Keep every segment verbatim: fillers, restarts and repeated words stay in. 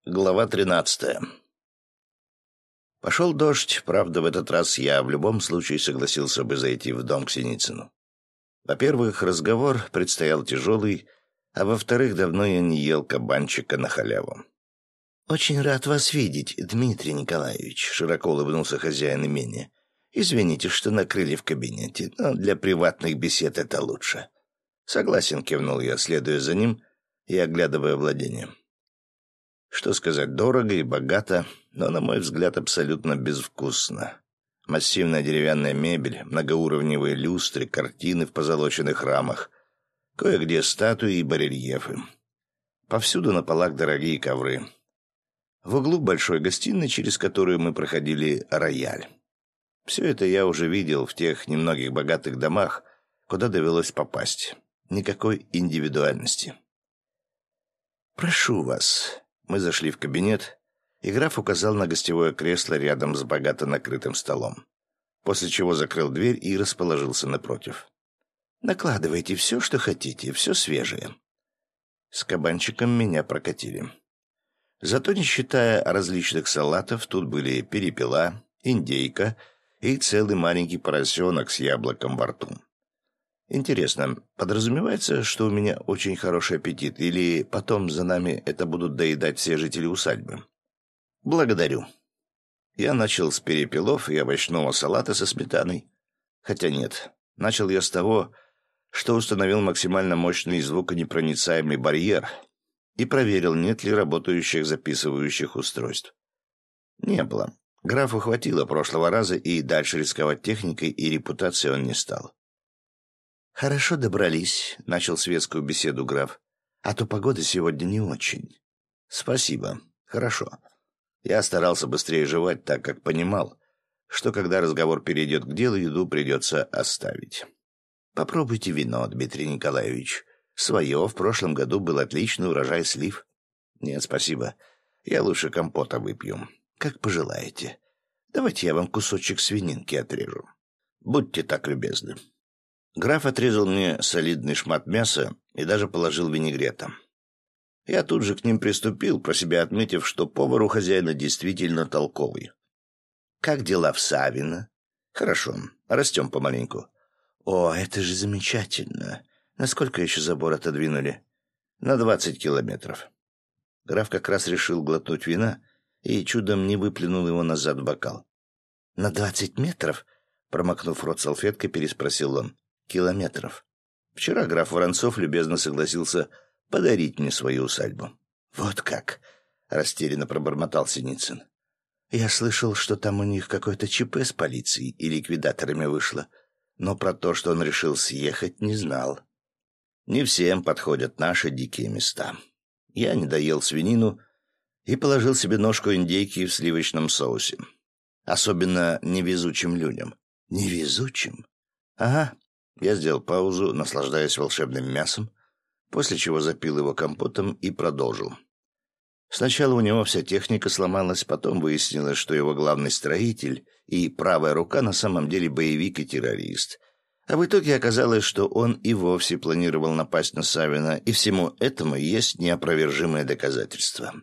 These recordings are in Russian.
Глава тринадцатая. Пошел дождь, правда, в этот раз я в любом случае согласился бы зайти в дом к Синицыну. Во-первых, разговор предстоял тяжелый, а во-вторых, давно я не ел кабанчика на халяву. «Очень рад вас видеть, Дмитрий Николаевич», — широко улыбнулся хозяин имения. «Извините, что накрыли в кабинете, но для приватных бесед это лучше». «Согласен», — кивнул я, следуя за ним и оглядывая владение. Что сказать, дорого и богато, но, на мой взгляд, абсолютно безвкусно. Массивная деревянная мебель, многоуровневые люстры, картины в позолоченных рамах, кое-где статуи и барельефы. Повсюду на полах дорогие ковры. В углу большой гостиной, через которую мы проходили, рояль. Все это я уже видел в тех немногих богатых домах, куда довелось попасть. Никакой индивидуальности. «Прошу вас». Мы зашли в кабинет, и граф указал на гостевое кресло рядом с богато накрытым столом, после чего закрыл дверь и расположился напротив. «Накладывайте все, что хотите, все свежее». С кабанчиком меня прокатили. Зато, не считая различных салатов, тут были перепела, индейка и целый маленький поросенок с яблоком во рту. Интересно, подразумевается, что у меня очень хороший аппетит, или потом за нами это будут доедать все жители усадьбы? Благодарю. Я начал с перепелов и овощного салата со сметаной. Хотя нет, начал я с того, что установил максимально мощный звуконепроницаемый барьер и проверил, нет ли работающих записывающих устройств. Не было. Графу хватило прошлого раза, и дальше рисковать техникой и репутацией он не стал. «Хорошо добрались», — начал светскую беседу граф. «А то погода сегодня не очень». «Спасибо. Хорошо». Я старался быстрее жевать, так как понимал, что когда разговор перейдет к делу, еду придется оставить. «Попробуйте вино, Дмитрий Николаевич. Свое в прошлом году был отличный урожай слив». «Нет, спасибо. Я лучше компота выпью. Как пожелаете. Давайте я вам кусочек свининки отрежу. Будьте так любезны». Граф отрезал мне солидный шмат мяса и даже положил винегрета. Я тут же к ним приступил, про себя отметив, что повар у хозяина действительно толковый. «Как дела в Савино?» «Хорошо, растем помаленьку». «О, это же замечательно! Насколько еще забор отодвинули?» «На двадцать километров». Граф как раз решил глотнуть вина и чудом не выплюнул его назад в бокал. «На двадцать метров?» — промокнув рот салфеткой, переспросил он. «Километров. Вчера граф Воронцов любезно согласился подарить мне свою усадьбу». «Вот как?» — растерянно пробормотал Синицын. «Я слышал, что там у них какое-то ЧП с полицией и ликвидаторами вышло, но про то, что он решил съехать, не знал. Не всем подходят наши дикие места. Я не доел свинину и положил себе ножку индейки в сливочном соусе. Особенно невезучим людям». «Невезучим?» «Ага». Я сделал паузу, наслаждаясь волшебным мясом, после чего запил его компотом и продолжил. Сначала у него вся техника сломалась, потом выяснилось, что его главный строитель и правая рука на самом деле боевик и террорист. А в итоге оказалось, что он и вовсе планировал напасть на Савина, и всему этому есть неопровержимое доказательство.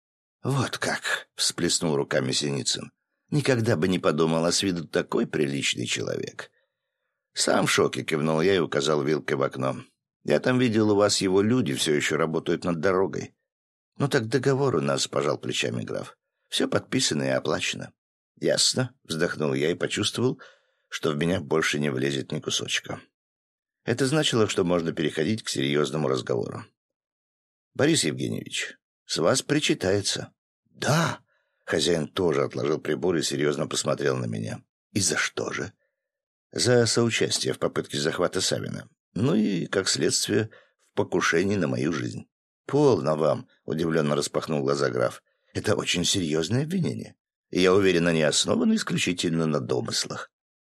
«Вот как!» — всплеснул руками Синицын. «Никогда бы не подумал, а с виду такой приличный человек». «Сам в шоке», — кивнул я и указал вилкой в окно. «Я там видел, у вас его люди все еще работают над дорогой». «Ну так договор у нас», — пожал плечами граф. «Все подписано и оплачено». «Ясно», — вздохнул я и почувствовал, что в меня больше не влезет ни кусочка. Это значило, что можно переходить к серьезному разговору. «Борис Евгеньевич, с вас причитается». «Да». Хозяин тоже отложил прибор и серьезно посмотрел на меня. «И за что же?» «За соучастие в попытке захвата Савина. Ну и, как следствие, в покушении на мою жизнь». «Полно вам», — удивленно распахнул глаза граф. «Это очень серьезное обвинение. И, я уверен, они основаны исключительно на домыслах».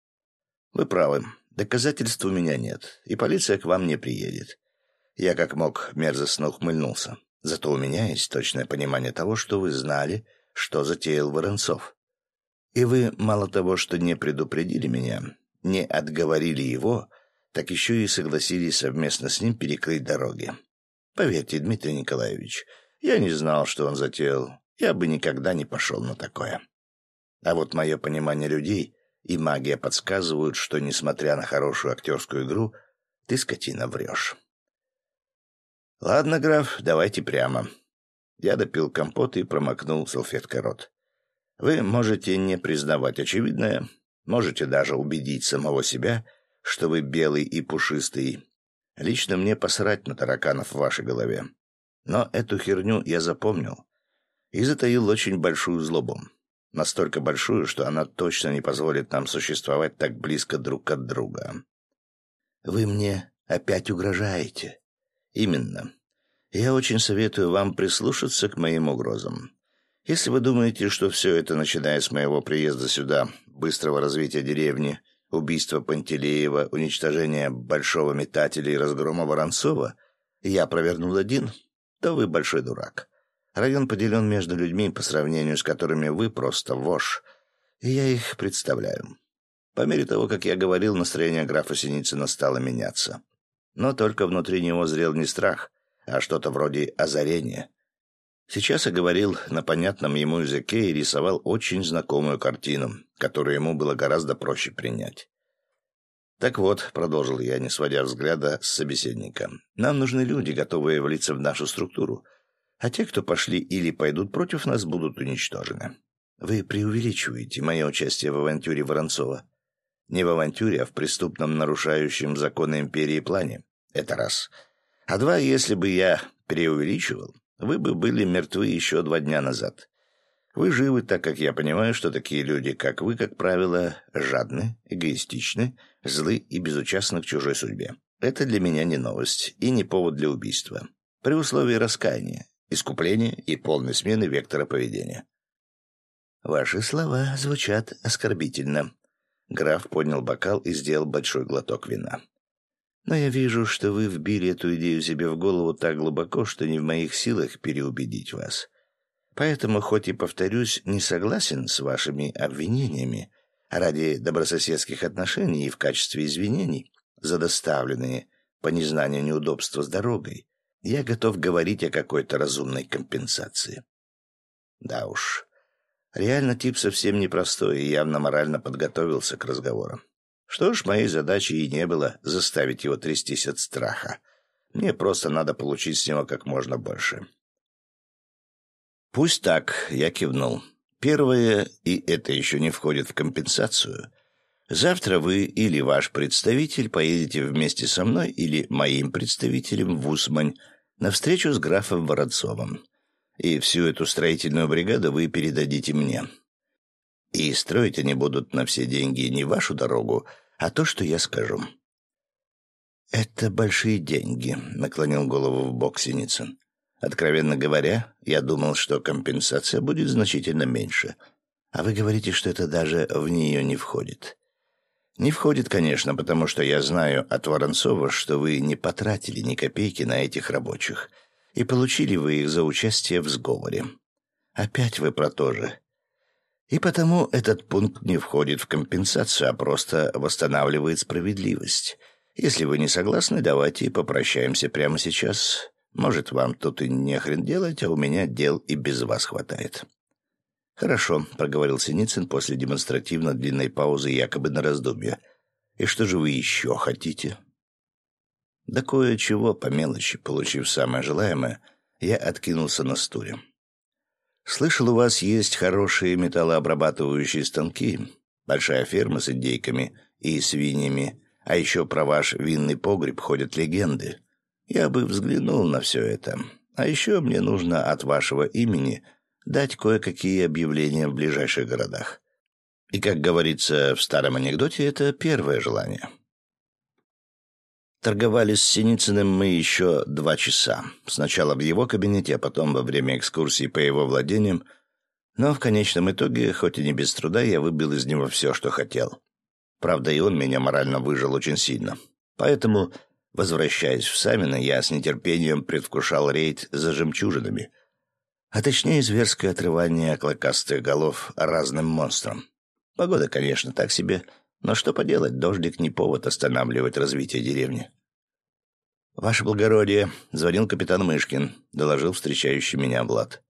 «Вы правы. Доказательств у меня нет, и полиция к вам не приедет». Я как мог мерзостно ухмыльнулся. «Зато у меня есть точное понимание того, что вы знали, что затеял Воронцов. И вы, мало того, что не предупредили меня, не отговорили его, так еще и согласились совместно с ним перекрыть дороги. Поверьте, Дмитрий Николаевич, я не знал, что он затеял, я бы никогда не пошел на такое. А вот мое понимание людей и магия подсказывают, что, несмотря на хорошую актерскую игру, ты, скотина, врешь. Ладно, граф, давайте прямо. Я допил компот и промокнул салфеткой рот. Вы можете не признавать очевидное, можете даже убедить самого себя, что вы белый и пушистый. Лично мне посрать на тараканов в вашей голове. Но эту херню я запомнил и затаил очень большую злобу. Настолько большую, что она точно не позволит нам существовать так близко друг от друга. Вы мне опять угрожаете? Именно. Я очень советую вам прислушаться к моим угрозам. Если вы думаете, что все это, начиная с моего приезда сюда, быстрого развития деревни, убийства Пантелеева, уничтожения Большого Метателя и разгрома Воронцова, я провернул один, то вы большой дурак. Район поделен между людьми, по сравнению с которыми вы просто вошь, и я их представляю. По мере того, как я говорил, настроение графа Синицына стало меняться. Но только внутри него зрел не страх, а что-то вроде озарения. Сейчас я говорил на понятном ему языке и рисовал очень знакомую картину, которую ему было гораздо проще принять. «Так вот», — продолжил я, не сводя взгляда с собеседника, — «нам нужны люди, готовые влиться в нашу структуру, а те, кто пошли или пойдут против нас, будут уничтожены. Вы преувеличиваете мое участие в авантюре Воронцова. Не в авантюре, а в преступном, нарушающем законы империи плане. Это раз. А два, если бы я преувеличивал, вы бы были мертвы еще два дня назад. Вы живы, так как я понимаю, что такие люди, как вы, как правило, жадны, эгоистичны, злы и безучастны к чужой судьбе. Это для меня не новость и не повод для убийства. При условии раскаяния, искупления и полной смены вектора поведения». «Ваши слова звучат оскорбительно». Граф поднял бокал и сделал большой глоток вина. «Но я вижу, что вы вбили эту идею себе в голову так глубоко, что не в моих силах переубедить вас. Поэтому, хоть и, повторюсь, не согласен с вашими обвинениями, ради добрососедских отношений и в качестве извинений за доставленные по незнанию неудобства с дорогой, я готов говорить о какой-то разумной компенсации». Да уж, реально тип совсем непростой и явно морально подготовился к разговору. Что ж, моей задачей и не было заставить его трястись от страха. Мне просто надо получить с него как можно больше. «Пусть так», — я кивнул. «Первое, и это еще не входит в компенсацию. Завтра вы или ваш представитель поедете вместе со мной или моим представителем в Усмань на встречу с графом Воронцовым. И всю эту строительную бригаду вы передадите мне. И строить они будут на все деньги не вашу дорогу, а то, что я скажу». «Это большие деньги», — наклонил голову в бок Синицын. «Откровенно говоря, я думал, что компенсация будет значительно меньше. А вы говорите, что это даже в нее не входит». «Не входит, конечно, потому что я знаю от Воронцова, что вы не потратили ни копейки на этих рабочих, и получили вы их за участие в сговоре. Опять вы про то же. И потому этот пункт не входит в компенсацию, а просто восстанавливает справедливость. Если вы не согласны, давайте попрощаемся прямо сейчас. Может, вам тут и не хрен делать, а у меня дел и без вас хватает». «Хорошо», — проговорил Синицын после демонстративно длинной паузы якобы на раздумье. «И что же вы еще хотите?» Да кое-чего по мелочи, получив самое желаемое, я откинулся на стуле. «Слышал, у вас есть хорошие металлообрабатывающие станки, большая ферма с индейками и свиньями, а еще про ваш винный погреб ходят легенды. Я бы взглянул на все это. А еще мне нужно от вашего имени дать кое-какие объявления в ближайших городах. И, как говорится в старом анекдоте, это первое желание». Торговали с Синицыным мы еще два часа. Сначала в его кабинете, а потом во время экскурсии по его владениям. Но в конечном итоге, хоть и не без труда, я выбил из него все, что хотел. Правда, и он меня морально выжил очень сильно. Поэтому, возвращаясь в Самино, я с нетерпением предвкушал рейд за жемчужинами. А точнее, зверское отрывание клыкастых голов разным монстрам. Погода, конечно, так себе, но что поделать, дождик не повод останавливать развитие деревни. «Ваше благородие», — звонил капитан Мышкин, — доложил встречающий меня Влад.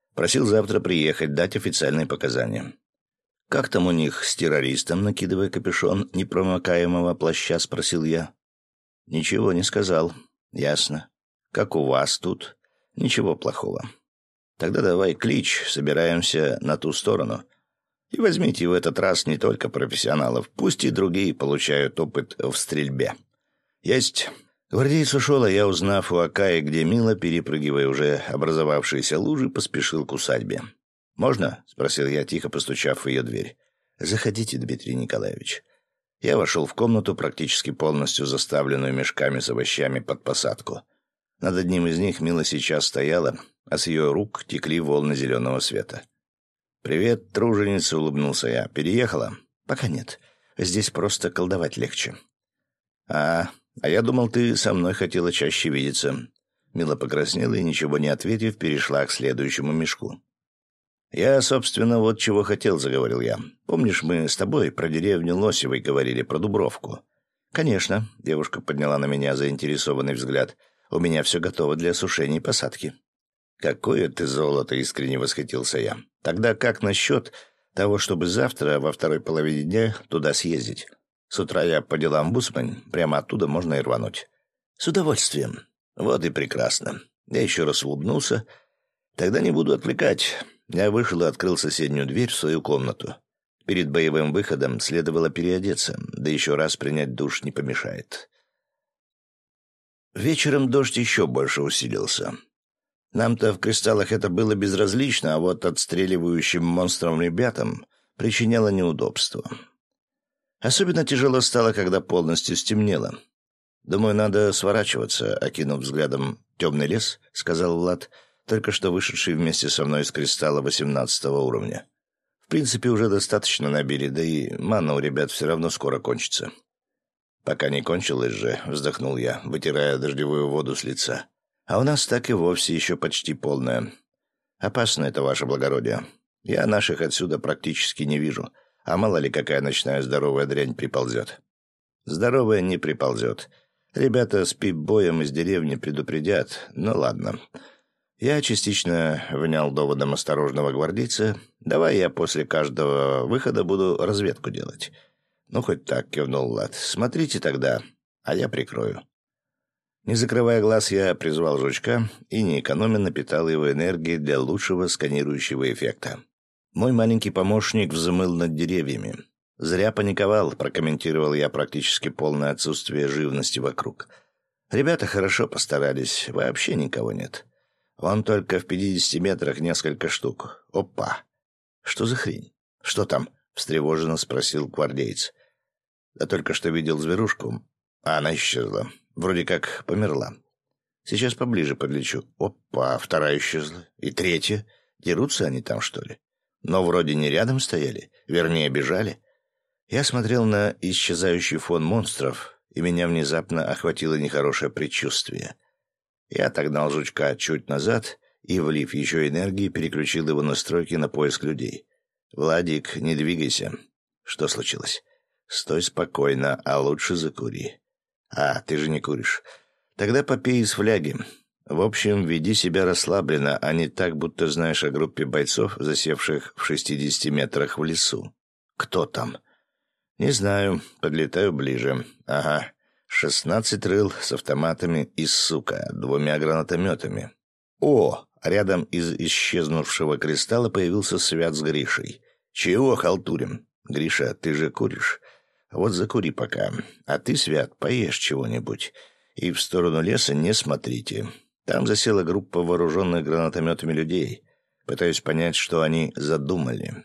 Просил завтра приехать, дать официальные показания. «Как там у них с террористом?» — накидывая капюшон непромокаемого плаща, спросил я. «Ничего не сказал». «Ясно. Как у вас тут?» «Ничего плохого. Тогда давай клич, собираемся на ту сторону. И возьмите в этот раз не только профессионалов, пусть и другие получают опыт в стрельбе». «Есть». Гвардеец ушел, а я, узнав у Акаи, где Мила, перепрыгивая уже образовавшиеся лужи, поспешил к усадьбе. «Можно?» — спросил я, тихо постучав в ее дверь. «Заходите, Дмитрий Николаевич». Я вошел в комнату, практически полностью заставленную мешками с овощами под посадку. Над одним из них Мила сейчас стояла, а с ее рук текли волны зеленого света. «Привет, труженица», — улыбнулся я. «Переехала?» «Пока нет. Здесь просто колдовать легче». «А, а я думал, ты со мной хотела чаще видеться». Мила покраснела и, ничего не ответив, перешла к следующему мешку. «Я, собственно, вот чего хотел», — заговорил я. «Помнишь, мы с тобой про деревню Лосевой говорили, про Дубровку?» «Конечно», — девушка подняла на меня заинтересованный взгляд. «У меня все готово для сушения и посадки». «Какое ты золото!» — искренне восхитился я. «Тогда как насчет того, чтобы завтра во второй половине дня туда съездить? С утра я по делам в Усмань, прямо оттуда можно и рвануть». «С удовольствием». «Вот и прекрасно». Я еще раз улыбнулся. «Тогда не буду отвлекать». Я вышел и открыл соседнюю дверь в свою комнату. Перед боевым выходом следовало переодеться, да еще раз принять душ не помешает. Вечером дождь еще больше усилился. Нам-то в кристаллах это было безразлично, а вот отстреливающим монстрам ребятам причиняло неудобство. Особенно тяжело стало, когда полностью стемнело. «Думаю, надо сворачиваться», — окинув взглядом темный лес, — сказал Влад, только что вышедший вместе со мной из кристалла восемнадцатого уровня. «В принципе, уже достаточно набили, да и мана у ребят все равно скоро кончится». «Пока не кончилось же», — вздохнул я, вытирая дождевую воду с лица. «А у нас так и вовсе еще почти полная. Опасно это, ваше благородие. Я наших отсюда практически не вижу, а мало ли какая ночная здоровая дрянь приползет». «Здоровая не приползет. Ребята с пип-боем из деревни предупредят. Ну ладно». Я частично внял доводом осторожного гвардейца. «Давай я после каждого выхода буду разведку делать». «Ну, хоть так», — кивнул Влад. «Смотрите тогда, а я прикрою». Не закрывая глаз, я призвал жучка и, не экономя, напитал его энергией для лучшего сканирующего эффекта. Мой маленький помощник взмыл над деревьями. «Зря паниковал», — прокомментировал я практически полное отсутствие живности вокруг. «Ребята хорошо постарались, вообще никого нет. Вон только в пятидесяти метрах несколько штук. Опа! Что за хрень? Что там?» — встревоженно спросил гвардеец. «Да только что видел зверушку, а она исчезла. Вроде как померла. Сейчас поближе подлечу. Опа! Вторая исчезла. И третья. Дерутся они там, что ли? Но вроде не рядом стояли. Вернее, бежали». Я смотрел на исчезающий фон монстров, и меня внезапно охватило нехорошее предчувствие. Я отогнал жучка чуть назад и, влив еще энергии, переключил его настройки на поиск людей. «Владик, не двигайся». «Что случилось?» «Стой спокойно, а лучше закури». «А, ты же не куришь. Тогда попей из фляги. В общем, веди себя расслабленно, а не так, будто знаешь о группе бойцов, засевших в шестидесяти метрах в лесу». «Кто там?» «Не знаю. Подлетаю ближе. Ага. Шестнадцать рыл с автоматами и, сука, двумя гранатометами. О!» Рядом из исчезнувшего кристалла появился Свят с Гришей. «Чего халтурим? Гриша, ты же куришь? Вот закури пока. А ты, Свят, поешь чего-нибудь. И в сторону леса не смотрите. Там засела группа вооруженных гранатометами людей. Пытаюсь понять, что они задумали».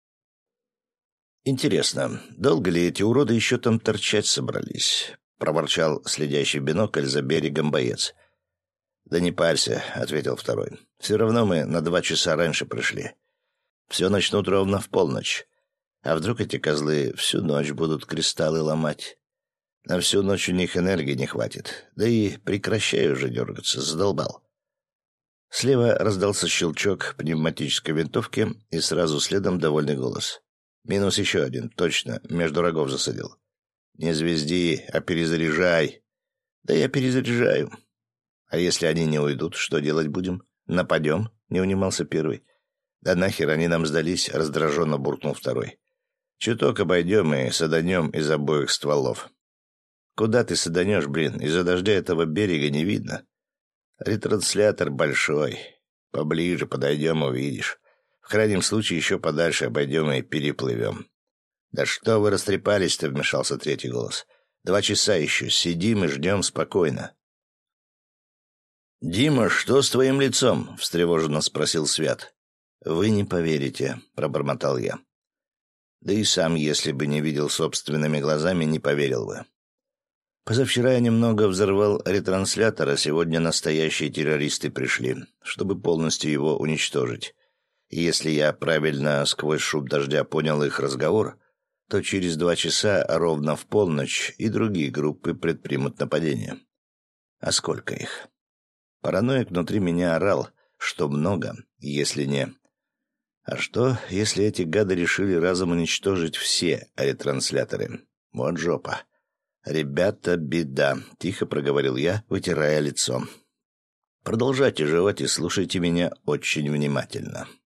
«Интересно, долго ли эти уроды еще там торчать собрались?» — проворчал следящий в бинокль за берегом боец. «Да не парься», — ответил второй. «Все равно мы на два часа раньше пришли. Все начнут ровно в полночь. А вдруг эти козлы всю ночь будут кристаллы ломать? На всю ночь у них энергии не хватит. Да и прекращай уже дергаться, задолбал». Слева раздался щелчок пневматической винтовки, и сразу следом довольный голос. «Минус еще один, точно, между рогов засадил». «Не звезди, а перезаряжай». «Да я перезаряжаю». «А если они не уйдут, что делать будем? Нападем?» — не унимался первый. «Да нахер они нам сдались?» — раздраженно буркнул второй. «Чуток обойдем и саданем из обоих стволов». «Куда ты саданешь, блин? Из-за дождя этого берега не видно». «Ретранслятор большой. Поближе подойдем, увидишь. В крайнем случае еще подальше обойдем и переплывем». «Да что вы растрепались-то?» — вмешался третий голос. «Два часа еще. Сидим и ждем спокойно». «Дима, что с твоим лицом?» — встревоженно спросил Свят. «Вы не поверите», — пробормотал я. Да и сам, если бы не видел собственными глазами, не поверил бы. Позавчера я немного взорвал ретранслятор, а сегодня настоящие террористы пришли, чтобы полностью его уничтожить. И если я правильно сквозь шум дождя понял их разговор, то через два часа, ровно в полночь, и другие группы предпримут нападение. А сколько их? Параноик внутри меня орал, что много, если не... А что, если эти гады решили разом уничтожить все ретрансляторы? Вот жопа. «Ребята, беда», — тихо проговорил я, вытирая лицо. «Продолжайте жевать и слушайте меня очень внимательно».